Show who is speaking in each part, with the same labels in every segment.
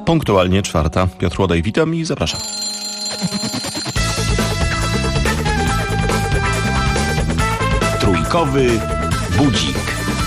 Speaker 1: Punktualnie 4. Piotr Łodej, witam i zapraszam.
Speaker 2: Trójkowy budzik.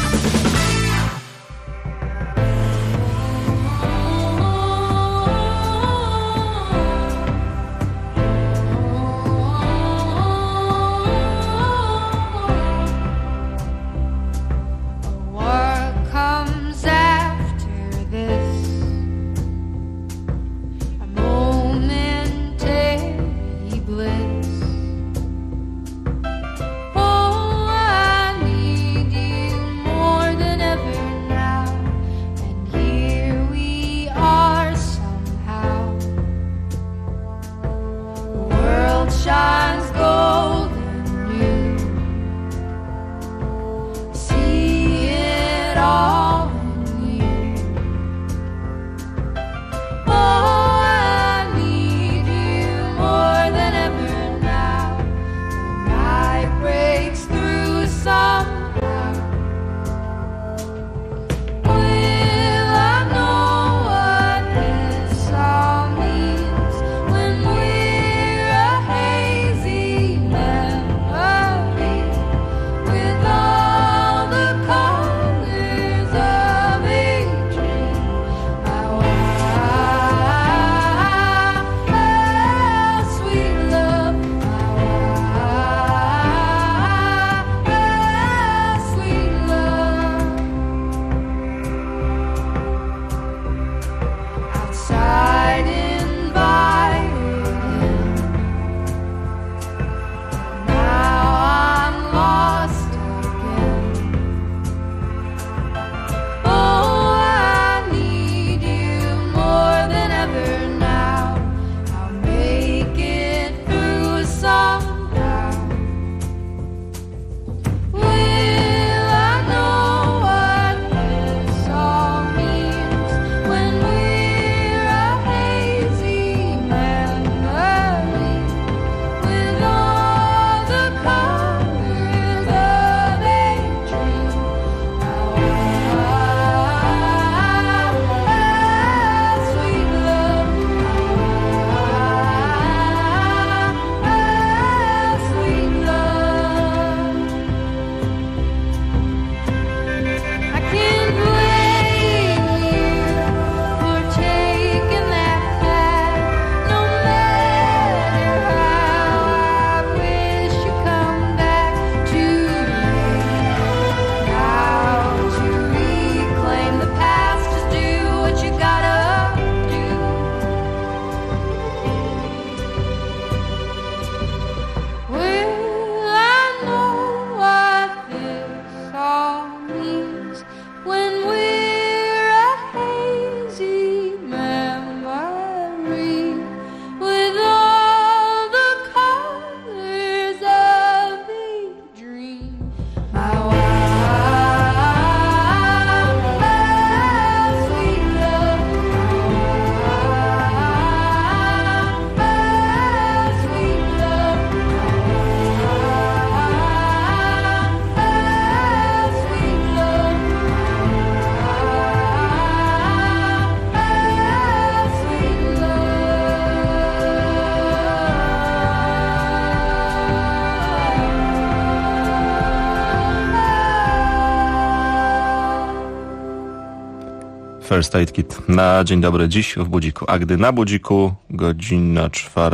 Speaker 1: First Aid Kit na dzień dobry dziś w budziku. A gdy na budziku godzina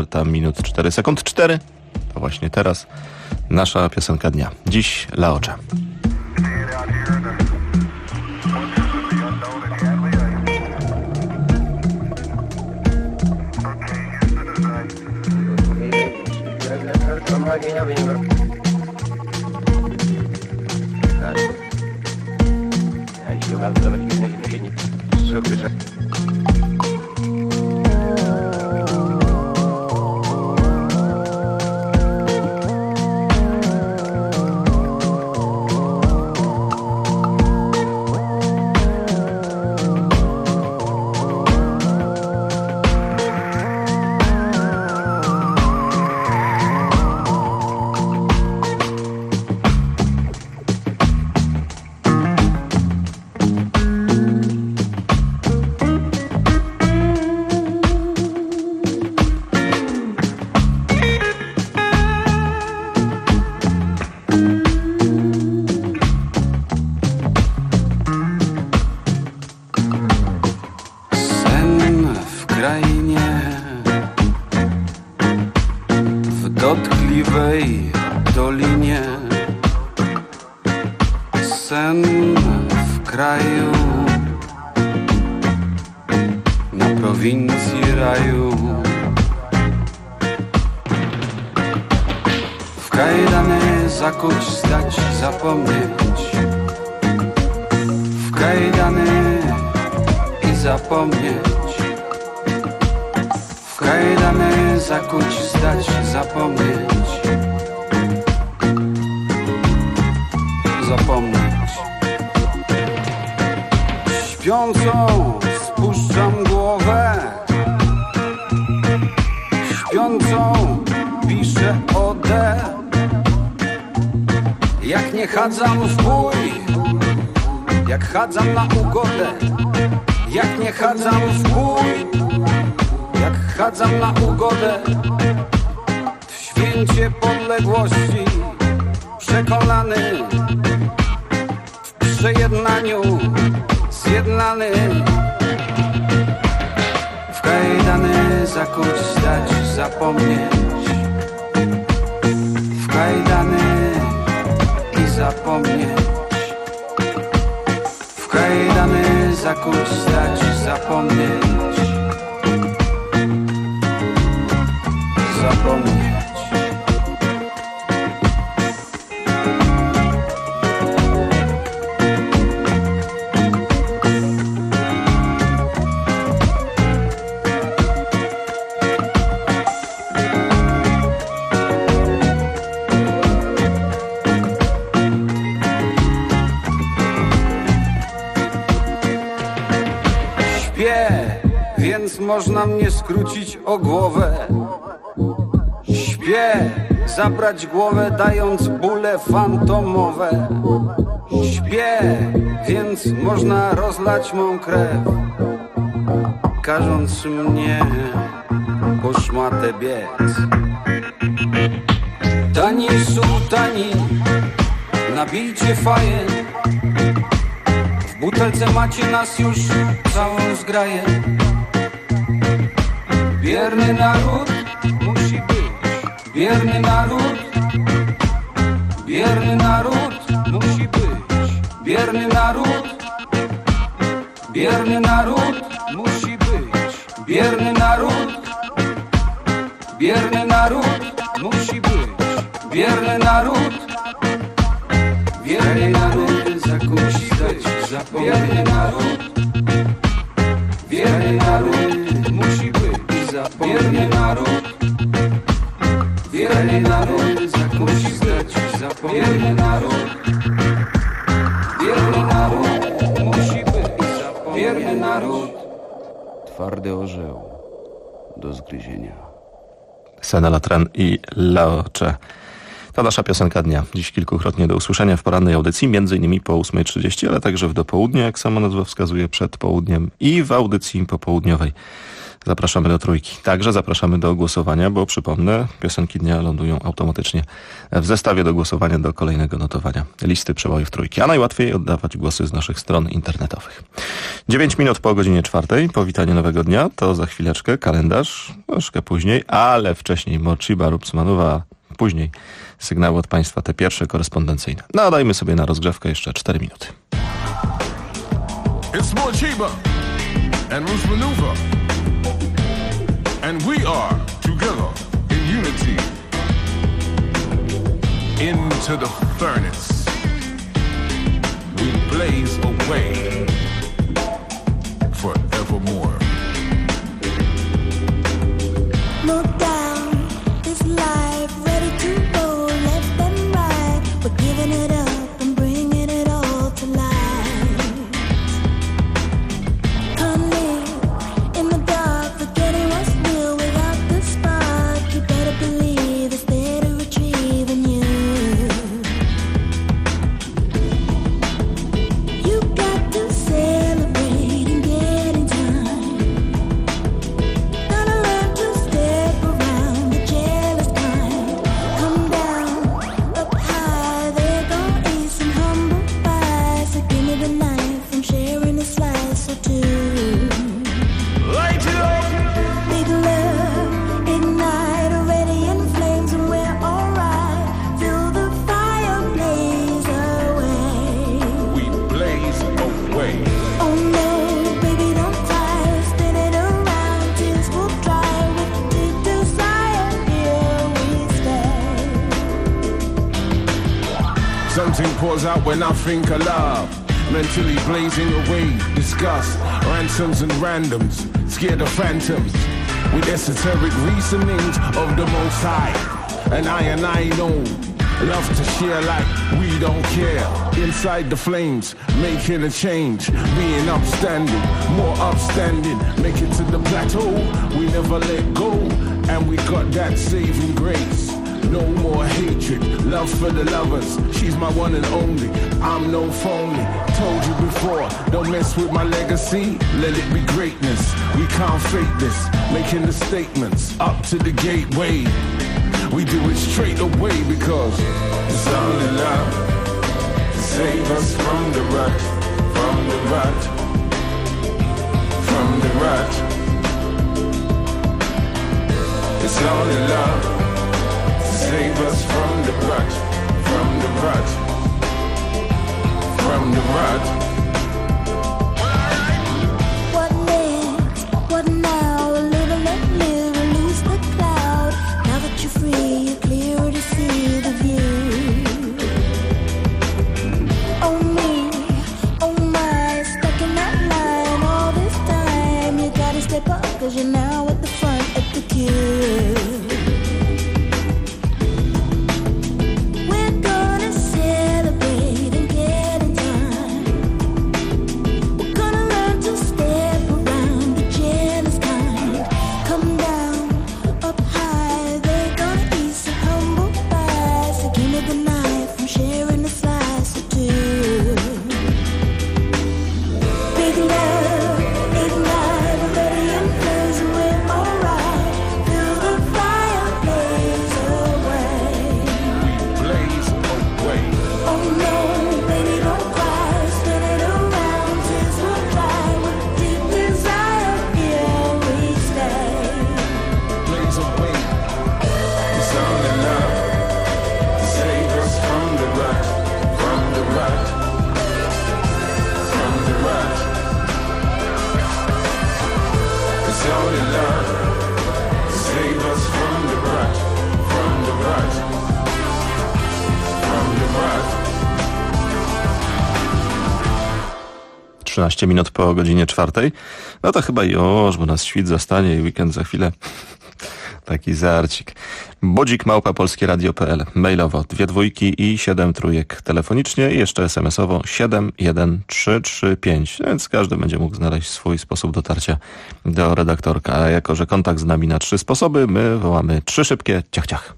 Speaker 1: 4:04. 4 to właśnie teraz nasza piosenka dnia. Dziś La Ocha.
Speaker 2: dotkliwej dolinie. Sen w kraju, na prowincji raju. W kajdany zakuć, zdać, zapomnieć. W kajdany i zapomnieć. W kajdany zakuć, zdać, zapomnieć. Zapomnieć. Śpiącą spuszczam głowę. Śpiącą piszę odę. Jak nie chadzam w bój, jak chadzam na ugodę. Jak nie chadzam w bój, jak chadzam na ugodę. W święcie podległości przekonany, w przejednaniu zjednany. W kajdany zakuć, zdać, zapomnieć. W kajdany i zapomnieć. W kajdany zakuć, zdać, zapomnieć. Zapomnieć. Więc można mnie skrócić o głowę. Śpię, zabrać głowę, dając bóle fantomowe. Śpię, więc można rozlać mą krew, każąc mnie po szmatę biec. Tani sułtani, nabijcie faję. W butelce macie nas już całą zgraję. Bierny naród musi być. Bierny naród. Bierny naród musi być. Bierny naród. Bierny naród musi być. Bierny naród. Bierny naród musi być. Bierny naród. Bierny naród zakuć, zdać, zapomnieć. Bierny naród musi być. Bierny naród. Bierny naród zakuć, zdać, zapomnieć. Bierny naród. Bierny naród musi być. Bierny naród. Twardy orzeł do zgryzienia.
Speaker 1: Sena Latran i Laocze. To nasza piosenka dnia. Dziś kilkukrotnie do usłyszenia w porannej audycji, m.in. po 8:30, ale także w dopołudnie, jak sama nazwa wskazuje, przed południem i w audycji popołudniowej. Zapraszamy do Trójki. Także zapraszamy do głosowania, bo przypomnę, piosenki dnia lądują automatycznie w zestawie do głosowania do kolejnego notowania listy przebojów Trójki. A najłatwiej oddawać głosy z naszych stron internetowych. 9 minut po godzinie 4. Powitanie nowego dnia. To za chwileczkę kalendarz, troszkę później, ale wcześniej Morciba Rupsmanowa, później sygnały od Państwa, te pierwsze korespondencyjne. No, dajmy sobie na rozgrzewkę jeszcze 4 minuty.
Speaker 3: It's Morciba and Rupsmanova. And we are together in unity. Into the furnace we blaze away forevermore.
Speaker 4: No doubt this life ready to go left and right. We're giving it up and bringing it all to life. Come live in the dark, forgetting what's real without the spark. You better believe it's there to retrieve in you. You got to say
Speaker 3: Something pours out when I think of love. Mentally blazing away, disgust, ransoms and randoms, scared of phantoms, with esoteric reasonings of the Most High. And I know, love to share like we don't care. Inside the flames, making a change, being upstanding, more upstanding. Make it to the plateau, we never let go, and we got that saving grace. No more hatred, love for the lovers. She's my one and only, I'm no phony. Told you before, don't mess with my legacy. Let it be greatness, we can't fake this. Making the statements, up to the gateway. We do it straight away because it's only love. Save us from the rut, from the rut, from the rut. It's only love. Save us from the rut, from the rut, from the rut.
Speaker 4: What next? What now? Live and let live, release the cloud. Now that you're free, you're clearer to see the view. Oh me, oh my, stuck in that line all this time. You gotta step up, 'cause you're now at the front of the queue.
Speaker 3: Save us from the rut, from the rut, from the rut.
Speaker 1: 13 minut po godzinie 4. No to chyba już, bo nas świt zastanie i weekend za chwilę. Taki żarcik. bodzik@polskieradio.pl. Mailowo 2 dwójki i 7 trójek. Telefonicznie i jeszcze SMS-owo 71335. Więc każdy będzie mógł znaleźć swój sposób dotarcia do redaktorka. A jako że kontakt z nami na 3 sposoby, my wołamy 3 szybkie ciach ciach.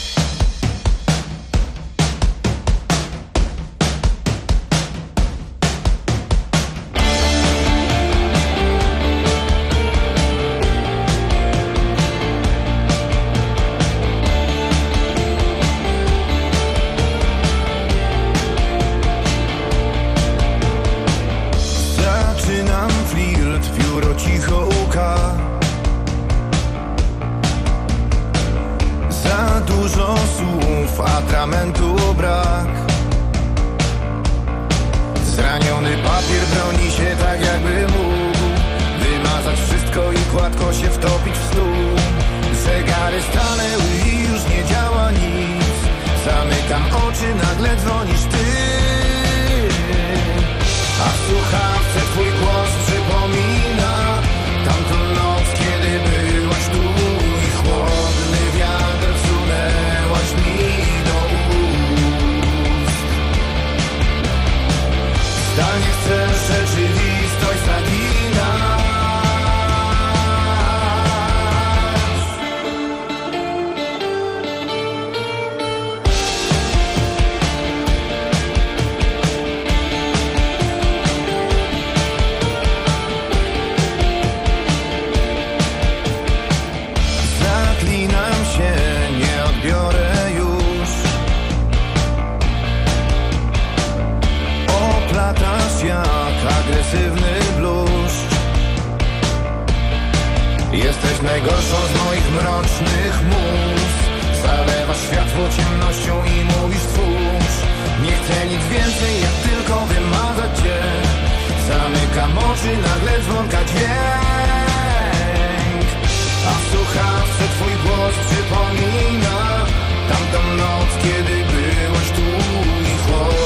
Speaker 5: Atramentu brak. Zraniony papier broni się tak jakby mógł wymazać wszystko i gładko się wtopić w stół. Zegary stanęły i już nie działa nic. Zamykam oczy, nagle dzwonisz ty. A w słuchawce twój głos przypomina tamtą noc, kiedy byłaś tu i chłodny wiatr wsunęłaś mi. Zdalnie chcesz rzeczywistość zaginać. Zaklinam się, nie odbiorę już. Oplatasz jak agresywny bluszcz. Jesteś najgorszą z moich mrocznych mus. Zalewasz światło ciemnością i mówisz twórz. Nie chcę nic więcej, jak tylko wymazać cię. Zamykam oczy, nagle dzwonka dźwięk. A w słuchawce twój głos przypomina tamtą noc, kiedy byłaś tu i chłodny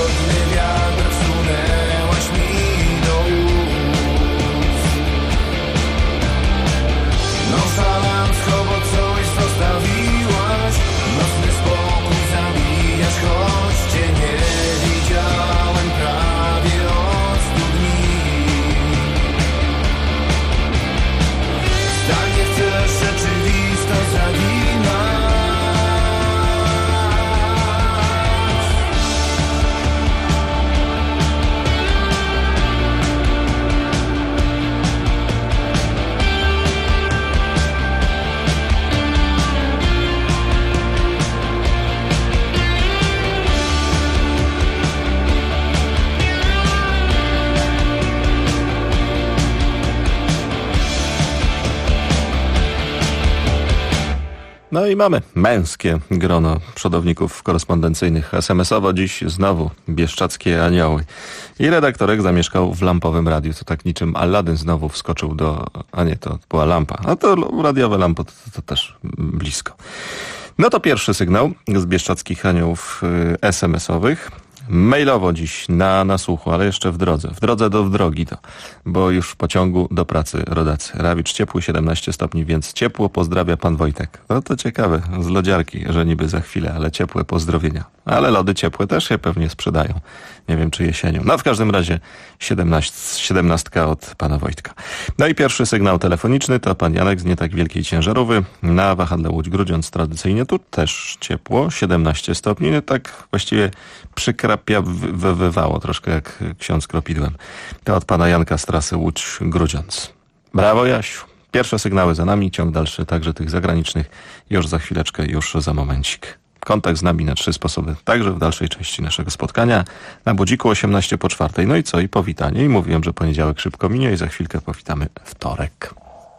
Speaker 1: No i mamy męskie grono przodowników korespondencyjnych. SMS-owo dziś znowu Bieszczackie Anioły. I redaktorek zamieszkał w lampowym radiu. To tak niczym Aladdin znowu wskoczył do... A nie, to była lampa. A to radiowe lampo to też blisko. No to pierwszy sygnał z Bieszczackich Aniołów SMS-owych. Mailowo dziś na słuchu, ale jeszcze w drodze. W drodze do drogi to, bo już w pociągu do pracy rodacy. Rawicz ciepły, 17 stopni, więc ciepło pozdrawia pan Wojtek. No to ciekawe, z lodziarki, że niby za chwilę, ale ciepłe pozdrowienia. Ale lody ciepłe też się pewnie sprzedają. Nie wiem, czy jesienią. No w każdym razie 17 od pana Wojtka. No i pierwszy sygnał telefoniczny to pan Janek z nie tak wielkiej ciężarówki. Na wahadle Łódź-Grudziądz tradycyjnie tu też ciepło, 17 stopni. No tak właściwie wywało troszkę jak ksiądz kropidłem. To od pana Janka z trasy Łódź-Grudziądz. Brawo, Jasiu. Pierwsze sygnały za nami, ciąg dalszy także tych zagranicznych już za chwileczkę, już za momencik. Kontakt z nami na 3 sposoby, także w dalszej części naszego spotkania. Na budziku 4:18. No i co? I powitanie. I mówiłem, że poniedziałek szybko minie i za chwilkę powitamy wtorek.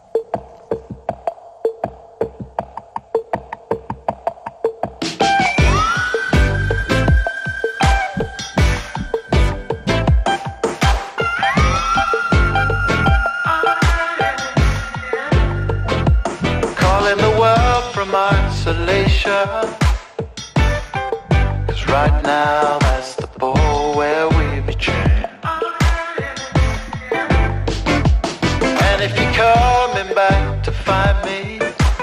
Speaker 6: Calling the world from isolation. Right now, that's the ball where we betray. And if you're coming back to find me,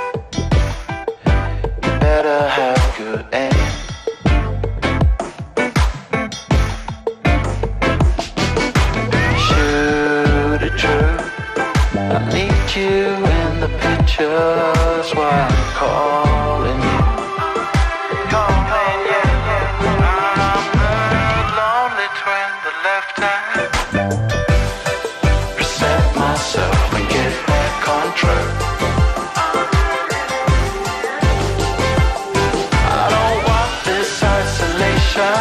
Speaker 6: you better have good aim. Shoot it true, I need you in the pictures while I'm calling you. Reset myself and get back on track. I don't want this isolation.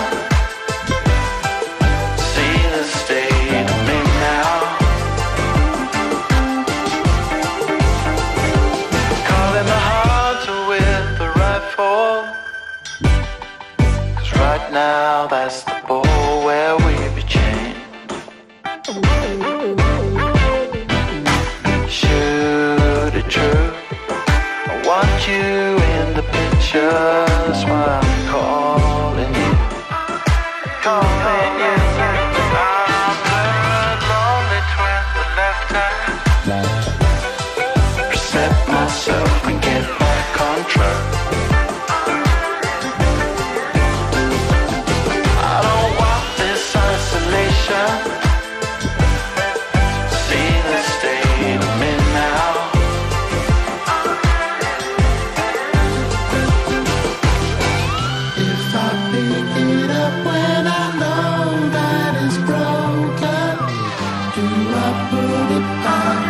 Speaker 6: See the state of me now. Calling the hunter with the rifle. 'Cause right now that's the ball where we be chained. Shoot it true, I want you in the pictures while I'm calling you. Calling you. I'm the lonely twin, the left hand. Reset myself and get back on track. I don't want this isolation. See the state of me now. If I pick it up when I know that it's broken, do I put it back?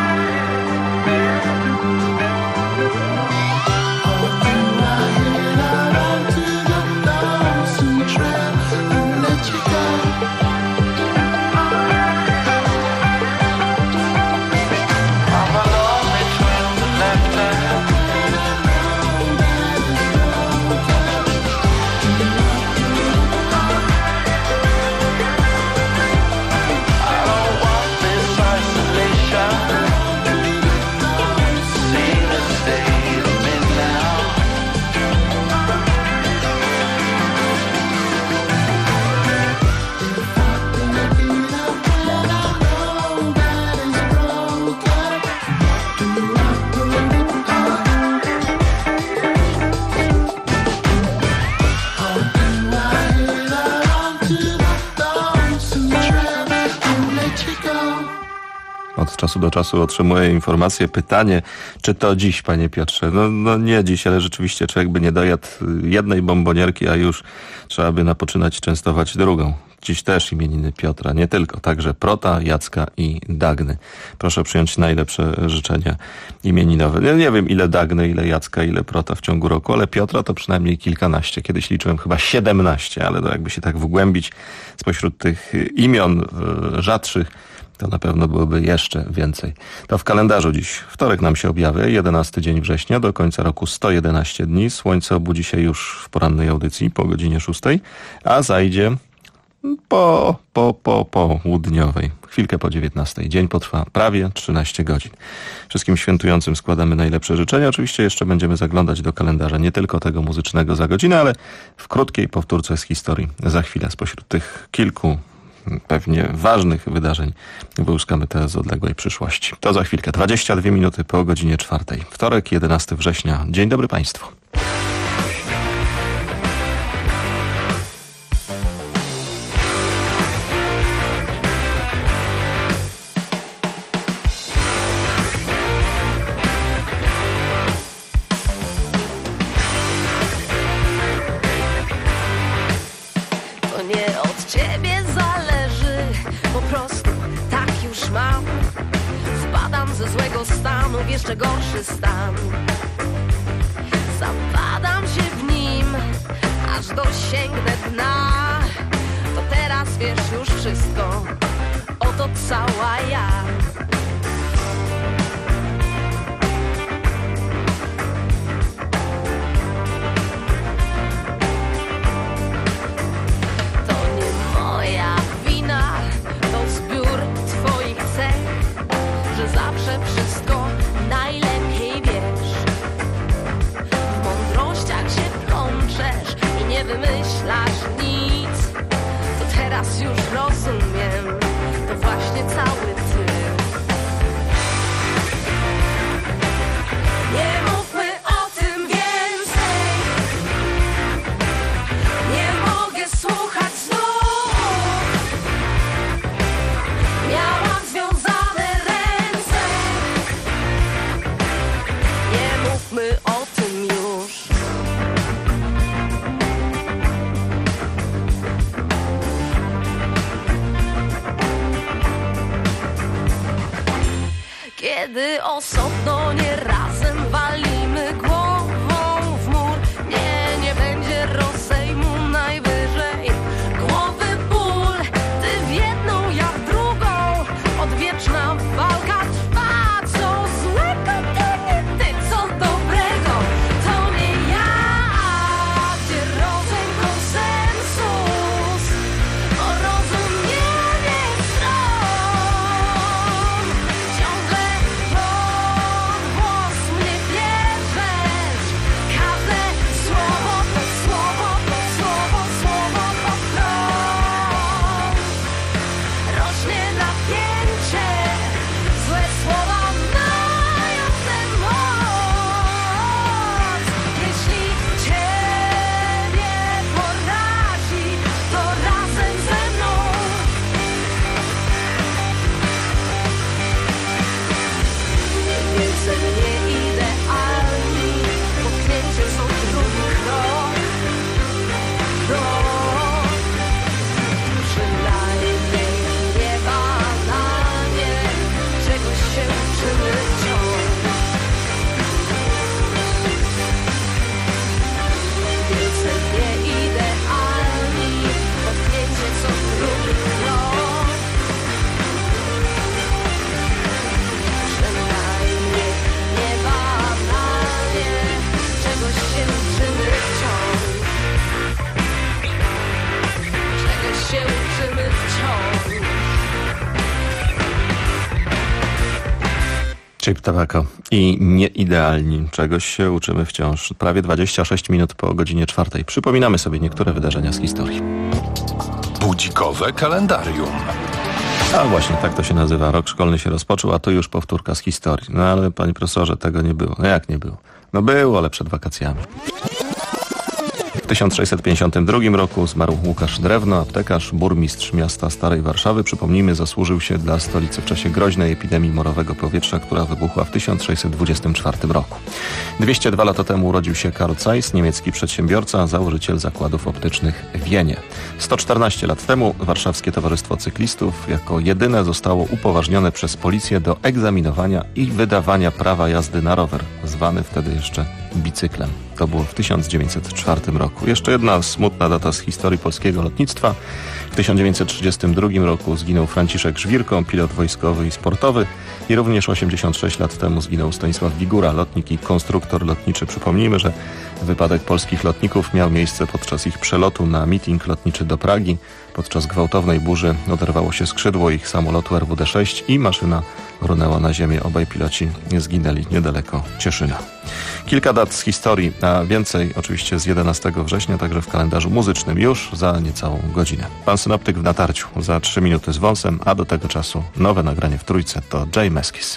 Speaker 6: Or do I head out onto the lonesome trail and let you go? I'm a lonely twin, the left hand. I don't want this isolation. See the state of me now.
Speaker 1: Od czasu do czasu otrzymuję informację, pytanie, czy to dziś, panie Piotrze? No nie dziś, ale rzeczywiście człowiek by nie dojadł jednej bombonierki, a już trzeba by napoczynać częstować drugą. Dziś też imieniny Piotra, nie tylko, także Prota, Jacka i Dagny. Proszę przyjąć najlepsze życzenia imieninowe. Ja nie wiem, ile Dagny, ile Jacka, ile Prota w ciągu roku, ale Piotra to przynajmniej kilkanaście. Kiedyś liczyłem chyba 17, ale to jakby się tak wgłębić spośród tych imion rzadszych, to na pewno byłoby jeszcze więcej. To w kalendarzu dziś wtorek nam się objawia, 11 dzień września, do końca roku 111 dni. Słońce obudzi się już w porannej audycji po godzinie 6, a zajdzie po południowej, chwilkę po 19. Dzień potrwa prawie 13 godzin. Wszystkim świętującym składamy najlepsze życzenia. Oczywiście jeszcze będziemy zaglądać do kalendarza nie tylko tego muzycznego za godzinę, ale w krótkiej powtórce z historii za chwilę. Spośród tych kilku pewnie ważnych wydarzeń wyłuskamy te z odległej przyszłości. To za chwilkę, 22 minuty po godzinie 4. Wtorek, 11 września. Dzień dobry Państwu.
Speaker 7: Jeszcze gorszy stan. Zapadam się w nim, aż dosięgnę dna. To teraz wiesz już wszystko, oto cała ja. To nie moja wina, to zbiór twoich cech, że zawsze wszystko najlepiej wiesz. W mądrościach się plączesz i nie wymyślasz nic. To teraz już rozumiem, to właśnie cały ty. Nie mówmy o tym więcej. Nie mogę słuchać znów. Miałam związane ręce. Nie mówmy o tym już. Kiedy osobno, nie razem walimy głową w mur. Nie będzie rozejmu, najwyżej głowy ból. Ty w jedną, ja w drugą, odwieczna walka trwa. Co złego to nie ty, co dobrego to nie ja. Gdzie rozejm, konsensus, porozumienie stron. Ciągle pod głos mnie bierzesz. Każde słowo to słowo, to słowo, słowo to prąd. Rośnie napięcie, złe słowa mają tę moc. Jeśli ciebie porazi, to razem ze mną. Nie więcej, nie idealni, potknięcie są drugi krok. Przynajmniej nie banalnie, czegoś się uczymy wciąż. Więcej nie idealni, potknięcie co drugi krok. Przynajmniej nie banalnie, czegoś się uczymy wciąż. Czegoś się uczymy wciąż.
Speaker 1: Chip Tobacco i Nieidealni. Czegoś się uczymy wciąż. Prawie 26 minut po godzinie 4. Przypominamy sobie niektóre wydarzenia z historii.
Speaker 8: Budzikowe kalendarium.
Speaker 1: A właśnie, tak to się nazywa. Rok szkolny się rozpoczął, a to już powtórka z historii. No ale panie profesorze, tego nie było. No jak nie było? No było, ale przed wakacjami. W 1652 roku zmarł Łukasz Drewno, aptekarz, burmistrz miasta Starej Warszawy. Przypomnijmy, zasłużył się dla stolicy w czasie groźnej epidemii morowego powietrza, która wybuchła w 1624 roku. 202 lata temu urodził się Karl Zeiss, niemiecki przedsiębiorca, założyciel zakładów optycznych w Wienie. 114 lat temu Warszawskie Towarzystwo Cyklistów jako jedyne zostało upoważnione przez policję do egzaminowania i wydawania prawa jazdy na rower, zwany wtedy jeszcze bicyklem. To było w 1904 roku. Jeszcze jedna smutna data z historii polskiego lotnictwa. W 1932 roku zginął Franciszek Żwirko, pilot wojskowy i sportowy. I również 86 lat temu zginął Stanisław Wigura, lotnik i konstruktor lotniczy. Przypomnijmy, że wypadek polskich lotników miał miejsce podczas ich przelotu na meeting lotniczy do Pragi. Podczas gwałtownej burzy oderwało się skrzydło ich samolotu RWD-6 i maszyna runęła na ziemię. Obaj piloci zginęli niedaleko Cieszyna. Kilka dat z historii, a więcej oczywiście z 11 września, także w kalendarzu muzycznym już za niecałą godzinę. Pan synoptyk w natarciu za 3 minuty z wąsem, a do tego czasu nowe nagranie w trójce to Jay Meskis.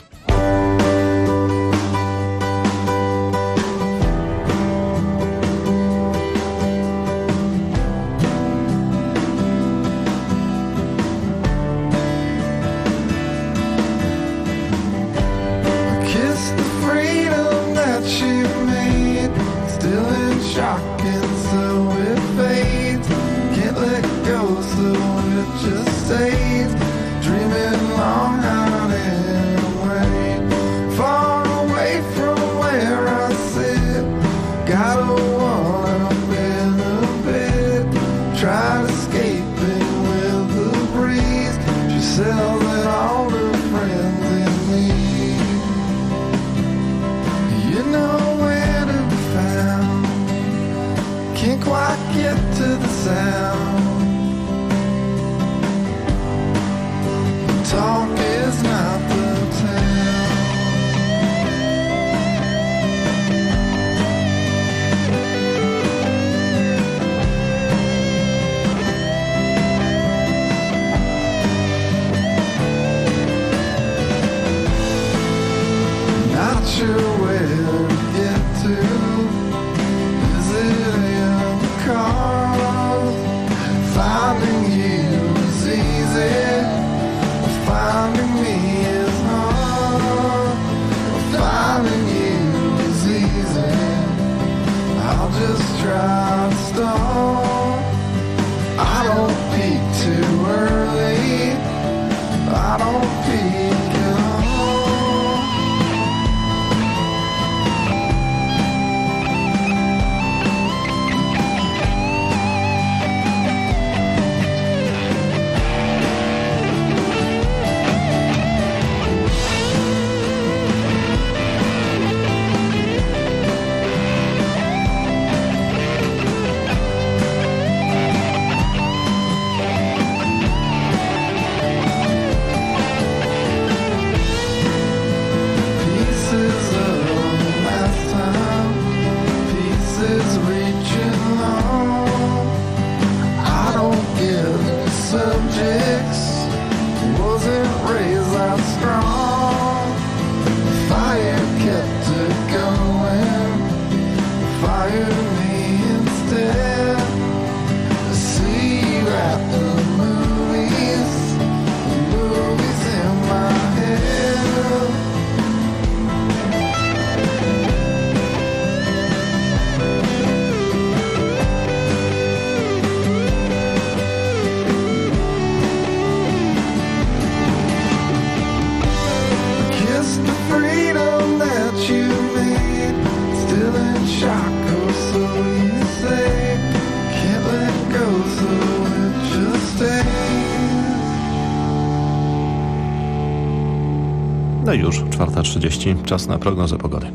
Speaker 1: No i już 4:30, czas na prognozę pogody.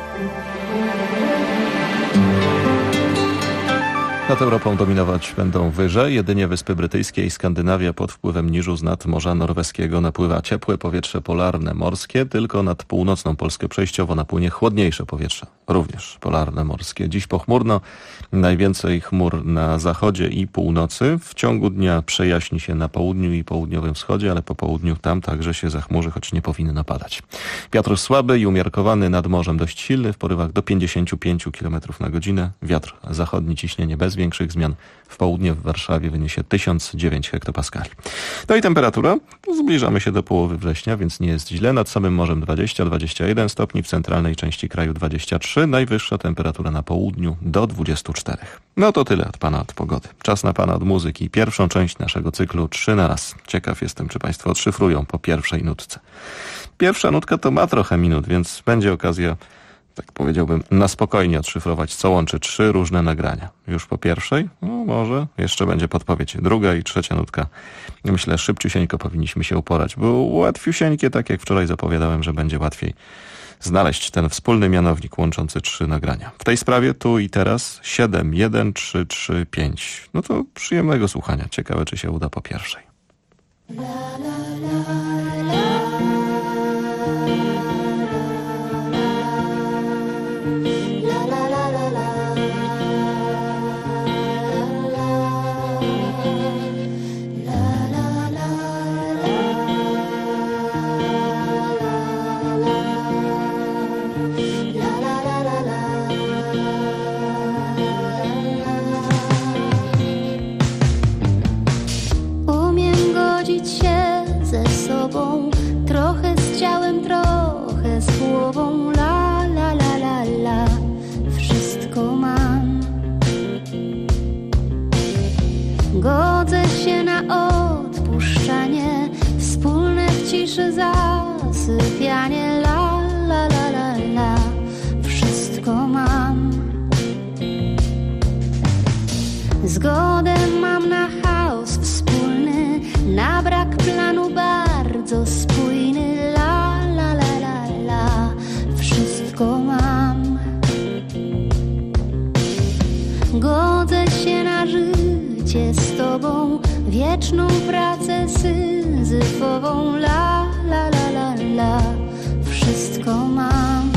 Speaker 1: Nad Europą dominować będą wyże. Jedynie Wyspy Brytyjskie i Skandynawia pod wpływem niżu z nad Morza Norweskiego napływa ciepłe powietrze polarne morskie. Tylko nad północną Polskę przejściowo napłynie chłodniejsze powietrze, również polarne morskie. Dziś pochmurno, najwięcej chmur na zachodzie i północy. W ciągu dnia przejaśni się na południu i południowym wschodzie, ale po południu tam także się zachmurzy, choć nie powinno padać. Wiatr słaby i umiarkowany, nad morzem dość silny, w porywach do 55 km na godzinę. Wiatr zachodni, ciśnienie bez większych zmian. W południe w Warszawie wyniesie 1009 hektopaskali. No i temperatura? Zbliżamy się do połowy września, więc nie jest źle. Nad samym morzem 20-21 stopni, w centralnej części kraju 23. Najwyższa temperatura na południu do 24. No to tyle od pana od pogody. Czas na pana od muzyki. Pierwszą część naszego cyklu 3 na raz. Ciekaw jestem, czy państwo odszyfrują po pierwszej nutce. Pierwsza nutka to ma trochę minut, więc będzie okazja tak powiedziałbym, na spokojnie odszyfrować, co łączy 3 różne nagrania. Już po pierwszej, może jeszcze będzie podpowiedź. Druga i trzecia nutka. Myślę, szybciusieńko powinniśmy się uporać. Było łatwiusieńkie, tak jak wczoraj zapowiadałem, że będzie łatwiej znaleźć ten wspólny mianownik łączący 3 nagrania. W tej sprawie tu i teraz 7, 1, 3, 3, 5. No to przyjemnego słuchania. Ciekawe, czy się uda po pierwszej.
Speaker 9: Trochę z ciałem, trochę z głową, la la la la la, wszystko mam. Godzę się na odpuszczanie, wspólne w ciszy zasypianie, la la la la la, wszystko mam. Zgodę mam na chaos wspólny, na brak planu bardzo spójny, la la la la la, wszystko mam. Godzę się na życie z tobą, wieczną pracę syzyfową, la la la la la, wszystko mam.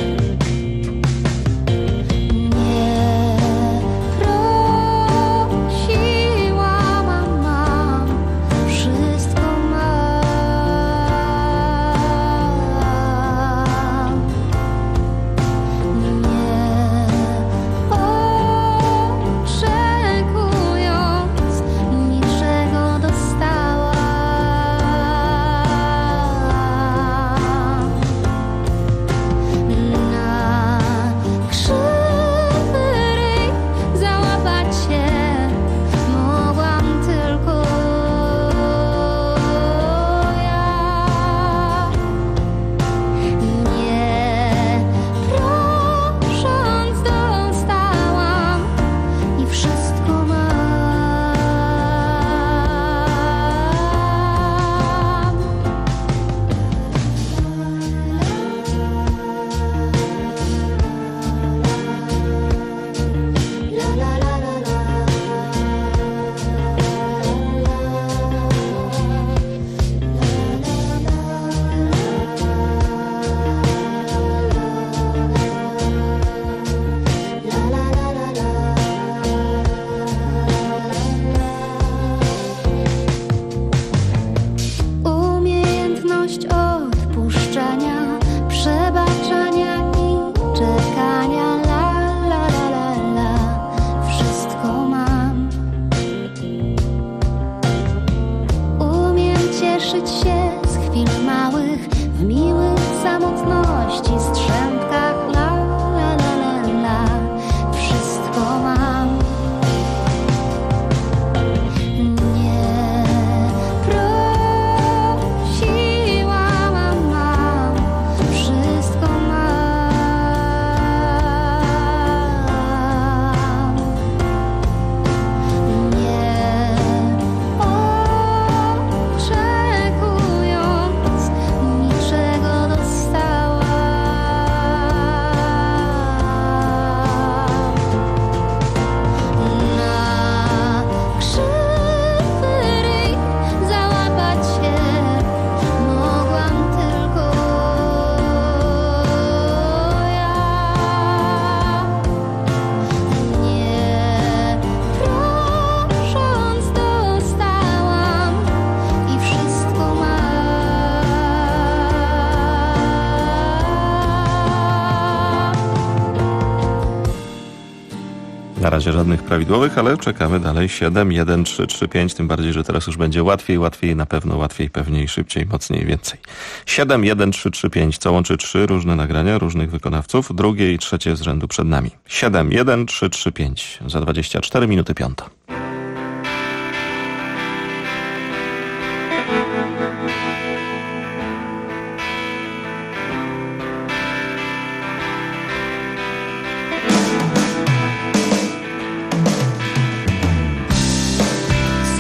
Speaker 1: Na razie żadnych prawidłowych, ale czekamy dalej. 7, 1, 3, 3, 5. Tym bardziej, że teraz już będzie łatwiej, na pewno łatwiej, pewniej, szybciej, mocniej, więcej. 7, 1, 3, 3, 5, co łączy 3 różne nagrania różnych wykonawców. Drugie i trzecie z rzędu przed nami. 7, 1, 3, 3, 5. Za 24 minuty 5.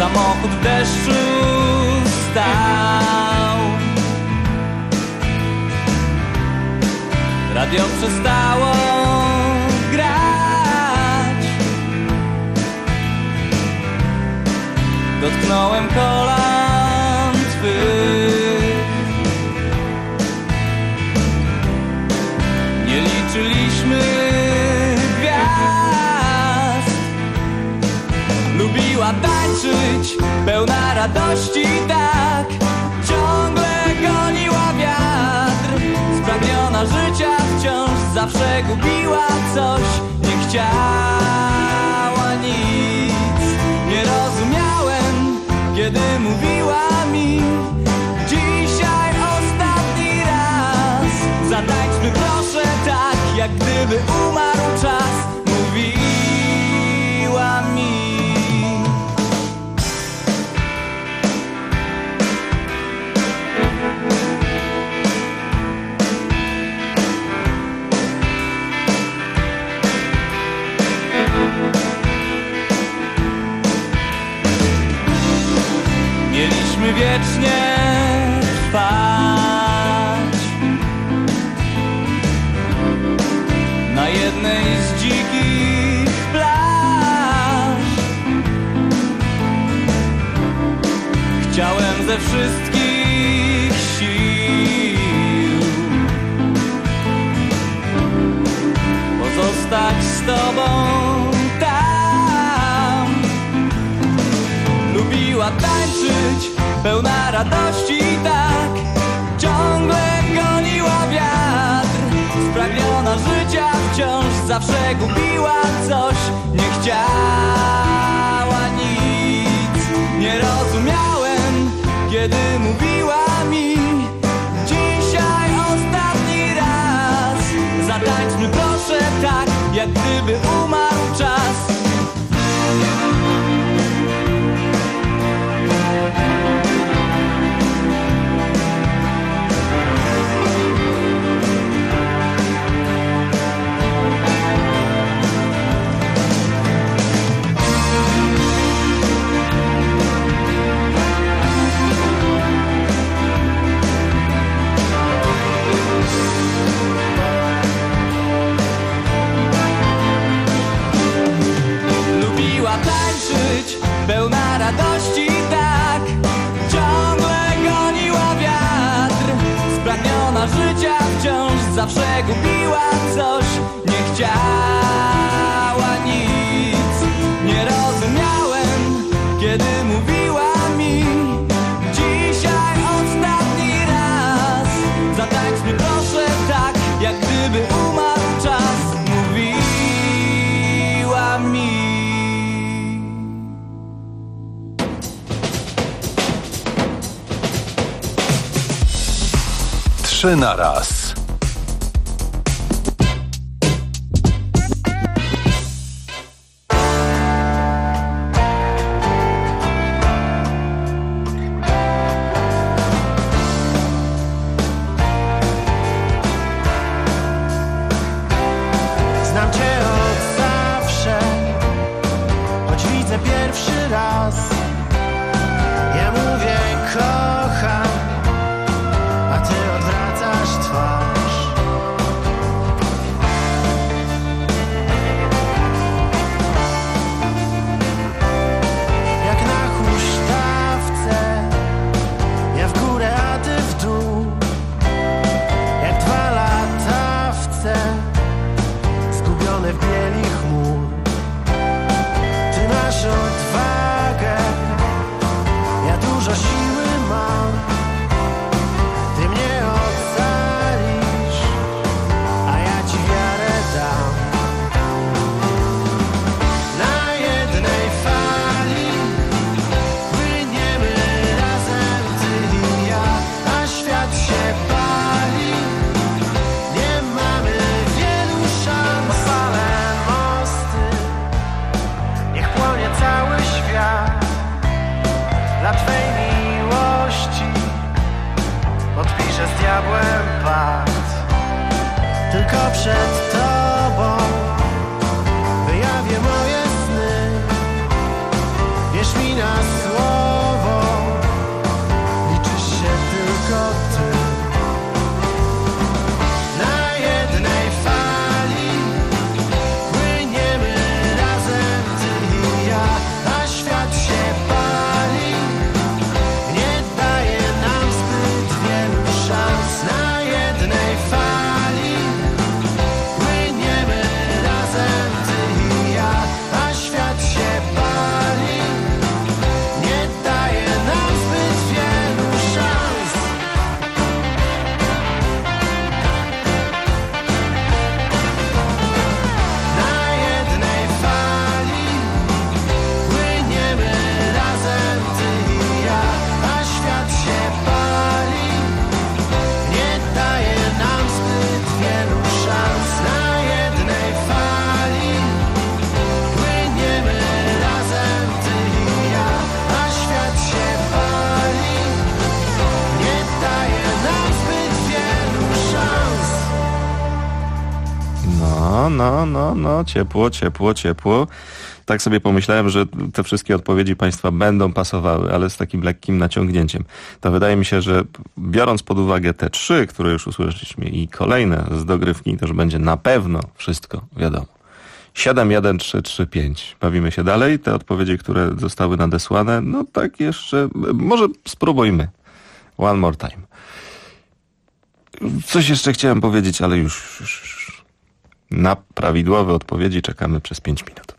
Speaker 10: samochód w deszczu stał. Radio przestało grać. Dotknąłem kolan twych. Nie liczyliśmy gwiazd. Lubiła tańczyć, pełna radości, tak. Ciągle goniła wiatr. Spragniona życia wciąż zawsze gubiła coś. Nie chciała nic. Nie rozumiałem, kiedy mówiła mi: dzisiaj ostatni raz. Zatańczmy proszę tak, jak gdyby umarł czas. Mówiła mi. Mieliśmy wiecznie trwać na jednej z dzikich plaż. Chciałem ze wszystkich sił pozostać z tobą tam. Lubiła tańczyć, pełna radości, tak. Ciągle goniła wiatr. Spragniona życia wciąż zawsze gubiła coś. Nie chciała nic. Nie rozumiałem, kiedy mówiła mi: dzisiaj ostatni raz. Zatańczmy proszę tak, jak gdyby umarł czas. Pełna radości, tak. Ciągle goniła wiatr. Spragniona życia wciąż zawsze gubiła coś. Nie chciała nic. Nie rozumiałem, kiedy mówiła mi: dzisiaj ostatni raz. Zatańczmy proszę tak, jak gdyby umarł czas. Mówiła mi.
Speaker 8: 3 na raz.
Speaker 11: Znam cię od zawsze, choć widzę pierwszy raz. Ja mówię kocham, a ty odwracasz twarz. Jak na huśtawce, ja w górę, a ty w dół. Jak 2 latawce, zgubione w bieli chmur. Ty masz odwagę, ja dużo siły mam. Ty mnie ocalisz, a ja ci wiarę dam. Na jednej fali płyniemy razem, ty i ja, a świat się pali. Nie mamy wielu szans. Palę mosty, niech płonie cały świat. Dla twej miłości podpiszę z diabłem pakt. Tylko przed tobą wyjawię moje sny. Wierz mi na słowo.
Speaker 1: No, ciepło. Tak sobie pomyślałem, że te wszystkie odpowiedzi Państwa będą pasowały, ale z takim lekkim naciągnięciem. To wydaje mi się, że biorąc pod uwagę te 3, które już usłyszeliśmy i kolejne z dogrywki, to już będzie na pewno wszystko wiadomo. 7, 1, 3, 3, 5. Bawimy się dalej. Te odpowiedzi, które zostały nadesłane, no tak jeszcze, może spróbujmy. One more time. Coś jeszcze chciałem powiedzieć, ale już. Na prawidłowe odpowiedzi czekamy przez 5 minut.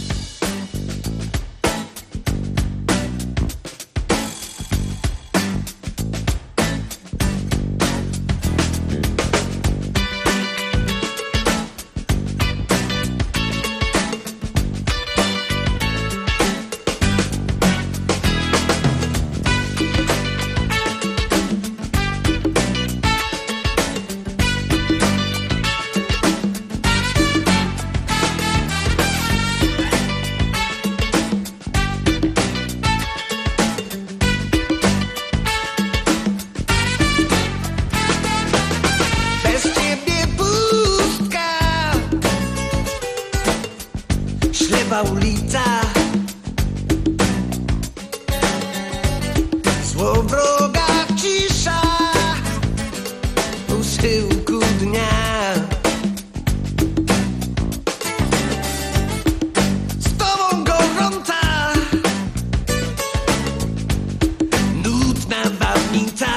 Speaker 11: Ulica, złowroga cisza u schyłku dnia. Z tobą gorąca, nudna bawnica.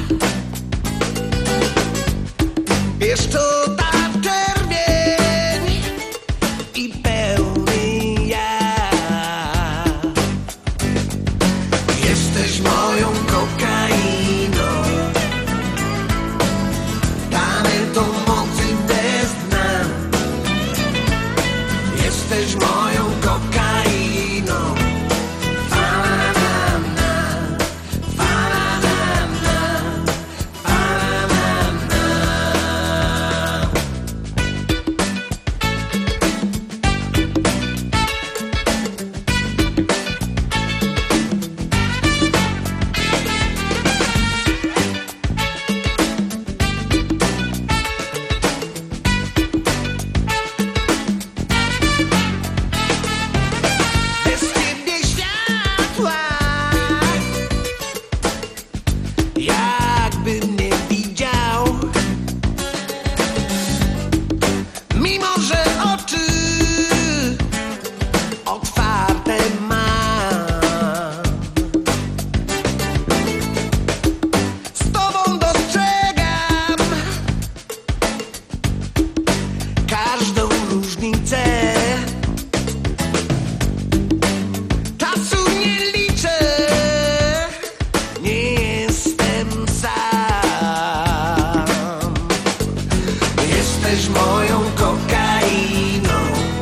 Speaker 11: Wiesz to ta czerwień i pełny. Jesteś moją kokainą, dane do mocy bez dna. Jesteś moją kokainą. Fa-na-na-na, fa-na-na-na, fa-na-na-na. Jakbym nie widział, mimo że oczy otwarte mam. Z tobą dostrzegam każdą różnicę. Czasu nie liczę, nie jestem sam. Jesteś moją kokainą,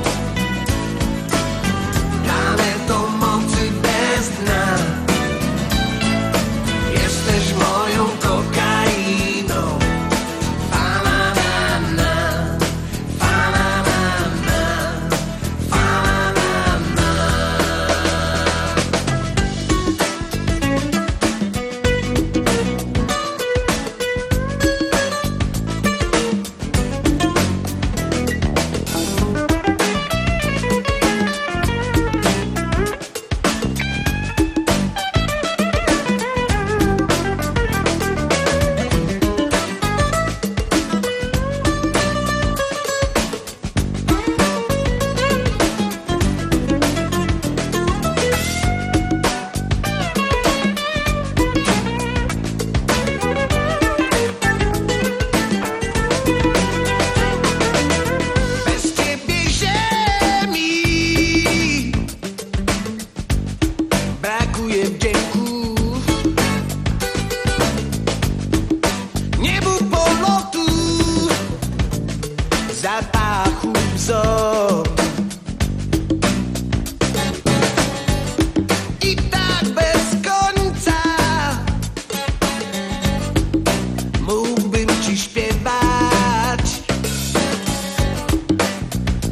Speaker 11: dane do mocy bez dna. Jesteś moją kokainą. Fa-na-na-na, fa-na-na-na, fa-na-na-na. Bez ciebie ziemi brakuje wdzięków, niebu polotu, zapachu bzor. I tak bez końca mógłbym ci śpiewać.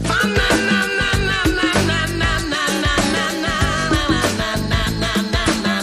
Speaker 11: Fa-na-na-na-na-na-na-na-na-na-na-na-na-na-na-na-na.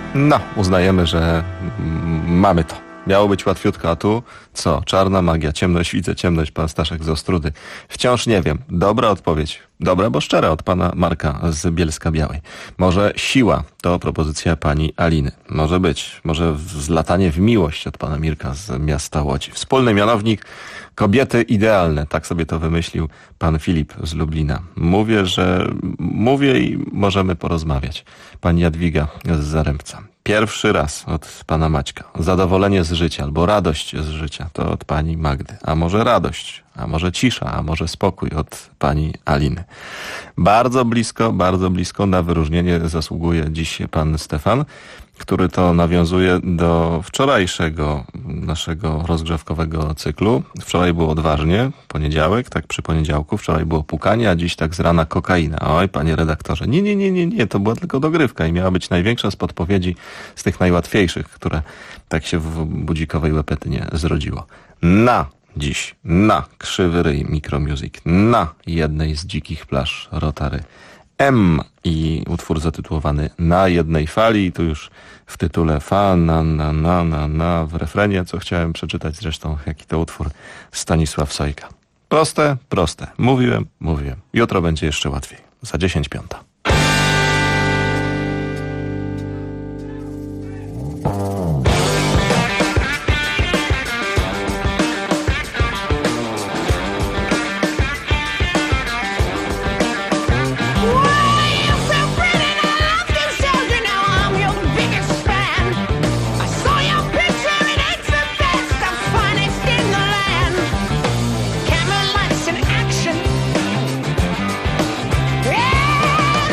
Speaker 1: No, uznajemy, że mamy to. Miało być łatwiutko, a tu co? Czarna magia, ciemność widzę, ciemność, pan Staszek z Ostródy. Wciąż nie wiem. Dobra odpowiedź. Dobra, bo szczera od pana Marka z Bielska Białej. Może siła to propozycja pani Aliny. Może być. Może zlatanie w miłość od pana Mirka z miasta Łodzi. Wspólny mianownik kobiety idealne. Tak sobie to wymyślił pan Filip z Lublina. Mówię i możemy porozmawiać. Pani Jadwiga z Zarębca. Pierwszy raz od pana Maćka. Zadowolenie z życia albo radość z życia to od pani Magdy. A może radość, a może cisza, a może spokój od pani Aliny. Bardzo blisko na wyróżnienie zasługuje dziś pan Stefan, który to nawiązuje do wczorajszego naszego rozgrzewkowego cyklu. Wczoraj było odważnie, poniedziałek, tak przy poniedziałku, wczoraj było pukanie, a dziś tak z rana kokaina. Oj, panie redaktorze, nie, to była tylko dogrywka i miała być największa z podpowiedzi z tych najłatwiejszych, które tak się w budzikowej łepetynie zrodziło. Dziś na Krzywy Ryj Micromusic, na jednej z dzikich plaż Rotary M i utwór zatytułowany Na jednej fali. I tu już w tytule fa, na w refrenie, co chciałem przeczytać zresztą, jaki to utwór Stanisław Sojka. Proste. Mówiłem. Jutro będzie jeszcze łatwiej. Za 10:05.
Speaker 12: Yeah!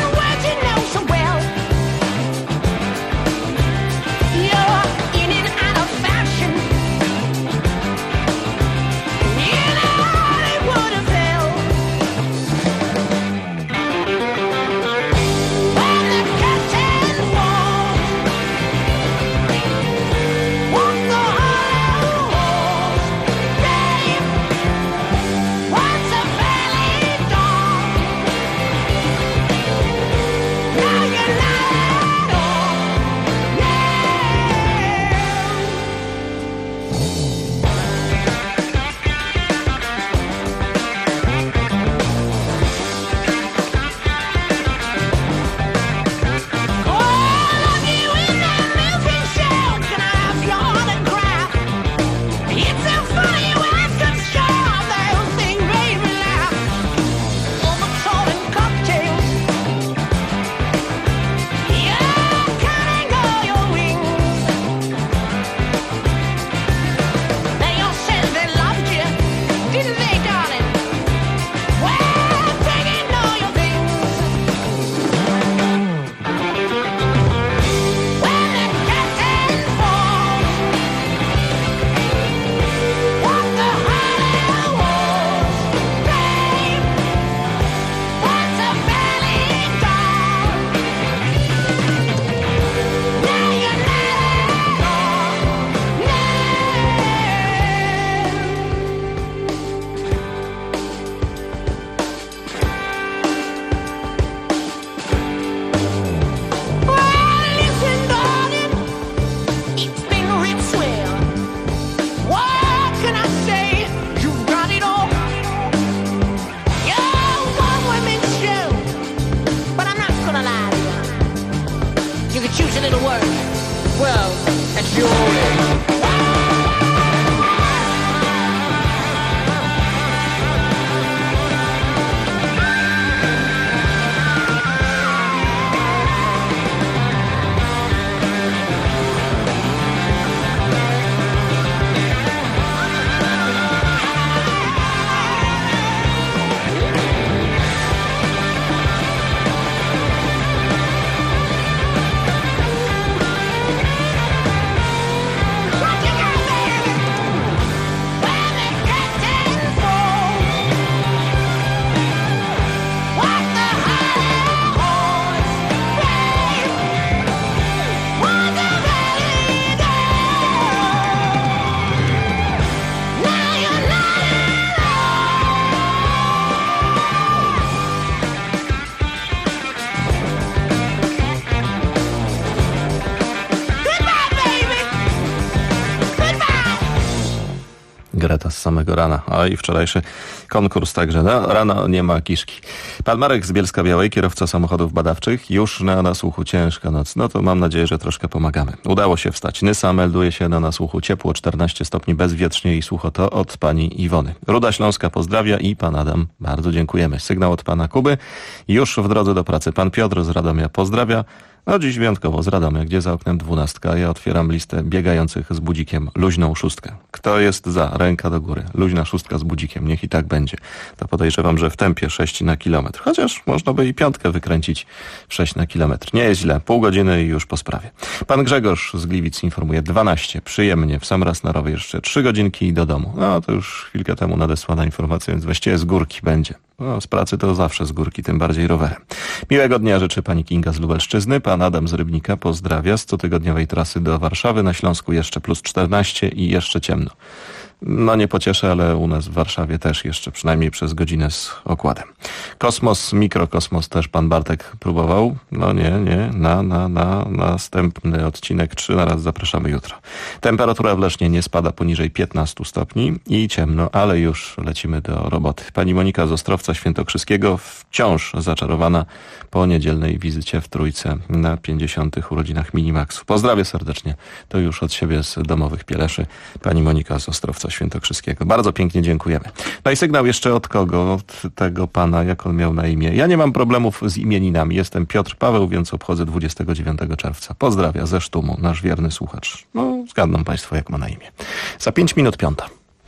Speaker 1: Greta z samego rana. A i wczorajszy konkurs także. No, rano nie ma kiszki. Pan Marek z Bielska-Białej, kierowca samochodów badawczych. Już na nasłuchu ciężka noc. No to mam nadzieję, że troszkę pomagamy. Udało się wstać. Nysa melduje się na nasłuchu ciepło, 14 stopni bezwietrznie i sucho. To od pani Iwony. Ruda Śląska pozdrawia i pan Adam. Bardzo dziękujemy. Sygnał od pana Kuby. Już w drodze do pracy. Pan Piotr z Radomia pozdrawia. No dziś wyjątkowo z Radomia, gdzie za oknem 12. Ja otwieram listę biegających z budzikiem. Luźną szóstkę. Kto jest za? Ręka do góry. Luźna szóstka z budzikiem. Niech i tak będzie. To podejrzewam, że w tempie 6 na kilometr. Chociaż można by i 5 wykręcić w 6 na kilometr. Nie jest źle. Pół godziny i już po sprawie. Pan Grzegorz z Gliwic informuje 12. Przyjemnie. W sam raz na rowie jeszcze 3 godzinki i do domu. No to już chwilkę temu nadesłana informacja, więc właściwie z górki będzie. No, z pracy to zawsze z górki, tym bardziej rowerem. Miłego dnia życzy pani Kinga z Lubelszczyzny. Pan Adam z Rybnika pozdrawia z cotygodniowej trasy do Warszawy. Na Śląsku jeszcze plus 14 i jeszcze ciemno. No nie pocieszę, ale u nas w Warszawie też jeszcze przynajmniej przez godzinę z okładem. Kosmos, mikrokosmos też pan Bartek próbował. No nie, na następny odcinek 3 na raz zapraszamy jutro. Temperatura w Lesznie nie spada poniżej 15 stopni i ciemno, ale już lecimy do roboty. Pani Monika z Ostrowca Świętokrzyskiego wciąż zaczarowana po niedzielnej wizycie w Trójce na 50. urodzinach Minimaxu. Pozdrawiam serdecznie. To już od siebie z domowych Pieleszy. Pani Monika z Ostrowca Świętokrzyskiego. Bardzo pięknie dziękujemy. No i sygnał jeszcze od kogo? Od tego pana, jak on miał na imię. Ja nie mam problemów z imieninami. Jestem Piotr Paweł, więc obchodzę 29 czerwca. Pozdrawia ze Sztumu, nasz wierny słuchacz. No, zgadną państwo, jak ma na imię. Za 5 minut 5.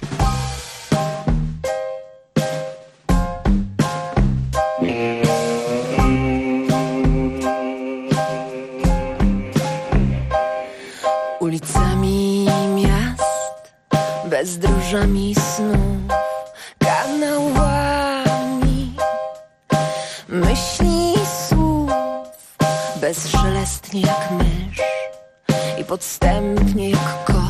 Speaker 12: Ulicami miast, bezdrożami snów, kanałami myśli i słów, bezszelestnie jak mysz i podstępnie jak kot.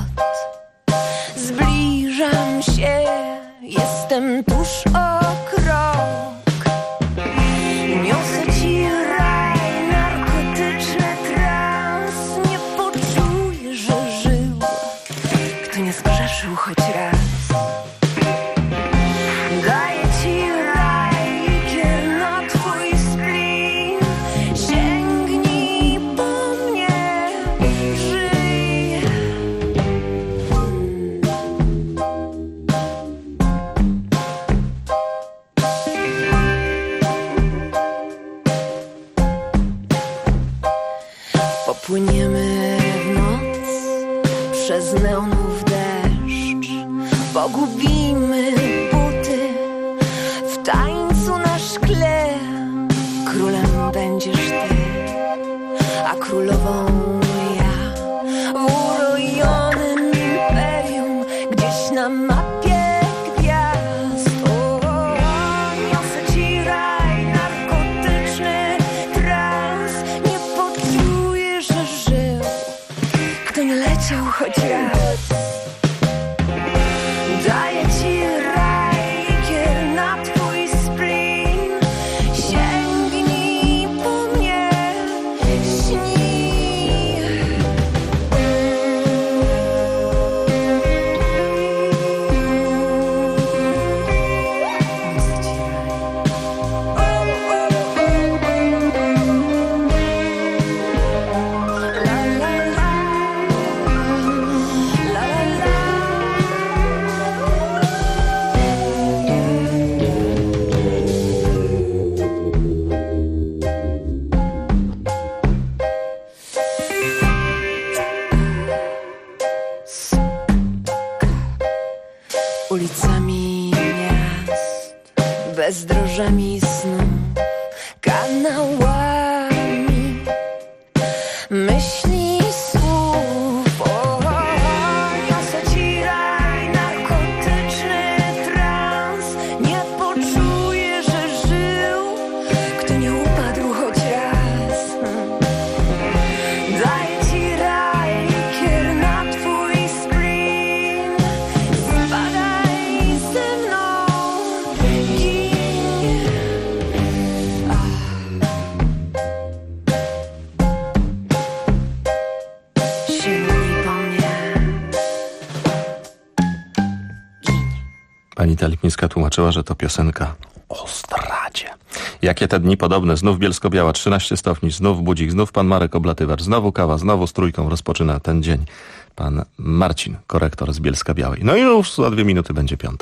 Speaker 12: Zbliżam się, jestem tuż o krok. Niosę ci raj, narkotyczny trans. Nie poczujesz, że żył, kto nie zgrzeszył choć raz. Daję ci raj, ikier na twój splin. Sięgnij po mnie, żyj. Popłyniemy w noc przez neonów deszcz. Pogubimy buty w tańcu na szkle. Królem będziesz ty, a królową ja. W urojonym imperium, gdzieś na mapie gwiazd. O, niosę ci raj, narkotyczny trans. Nie poczujesz, że żył, kto nie leciał choć raz. Daję ci raj, ikier na twój splin. Sięgnij po mnie, śnij. Ulicami miast, bezdrożami snów, kanałami myśli i słów. O, niosę ci raj, narkotyczny trans. Nie poczuje, że żył, kto nie upadł choć raz. Daję ci raj, ikier na twój splin. Spadaj ze mną, gin.
Speaker 1: Anita Lipińska tłumaczyła, że to piosenka o zdradzie. Jakie te dni podobne? Znów Bielsko-Biała, 13 stopni, znów budzik, znów pan Marek Oblatywacz, znowu kawa, znowu z Trójką rozpoczyna ten dzień pan Marcin, korektor z Bielska-Białej. No i już za 2 minuty będzie 5.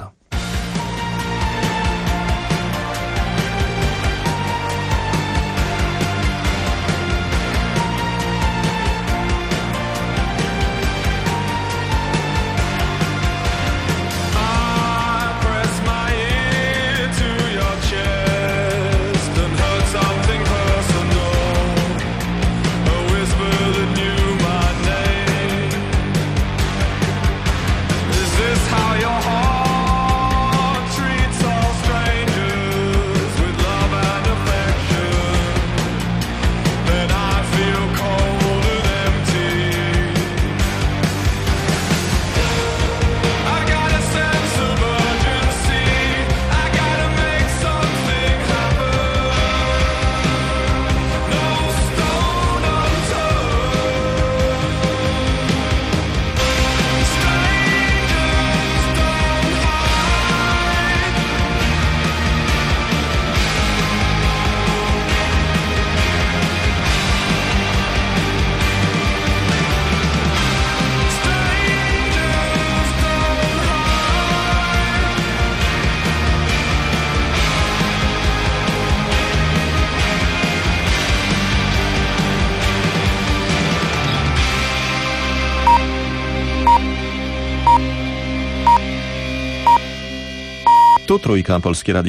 Speaker 1: Tu Trójka, Polskie Radio.